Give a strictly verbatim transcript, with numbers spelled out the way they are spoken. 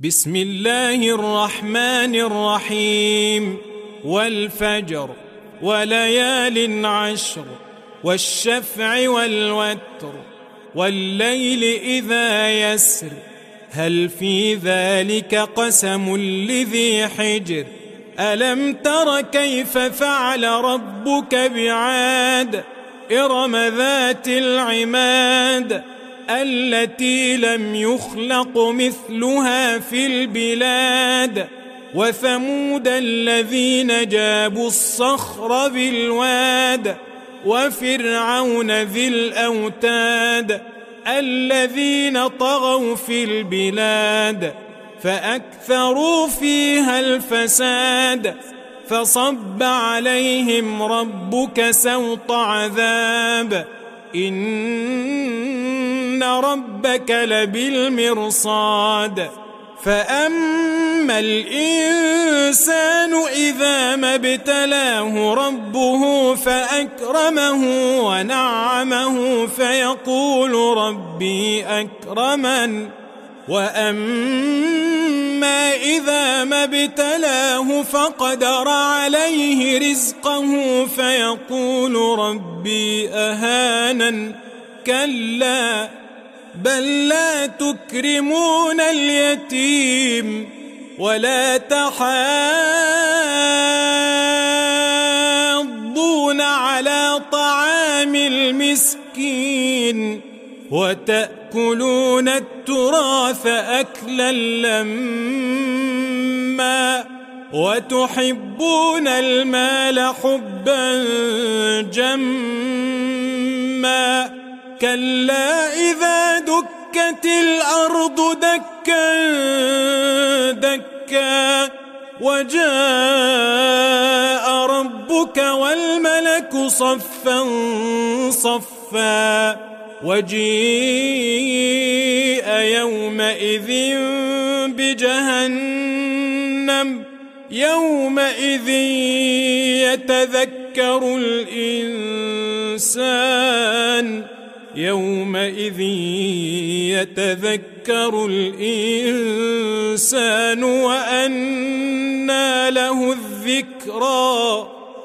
بسم الله الرحمن الرحيم والفجر وليال عشر والشفع والوتر والليل إذا يسر هل في ذلك قسم لذي حجر ألم تر كيف فعل ربك بعاد إرم ذات العماد التي لم يخلق مثلها في البلاد وثمود الذين جابوا الصخر بالواد وفرعون ذي الأوتاد الذين طغوا في البلاد فأكثروا فيها الفساد فصب عليهم ربك سوط عذاب إن ربك لبالمرصاد فأما الإنسان إذا ما ابتلاه ربه فأكرمه ونعمه فيقول ربي أكرمن وأما إذا ما ابتلاه فقدر عليه رزقه فيقول ربي أهانن كلا بل لا تكرمون اليتيم ولا تحاضون على طعام المسكين وتأكلون التراث أكلا لما وتحبون المال حبا جما كلا إذا دكت الأرض دكا دكا وجاء ربك والملك صفا صفا وجيء يومئذ بجهنم يومئذ يتذكر الإنسان يومئذ يتذكر الإنسان وأنى له الذكرى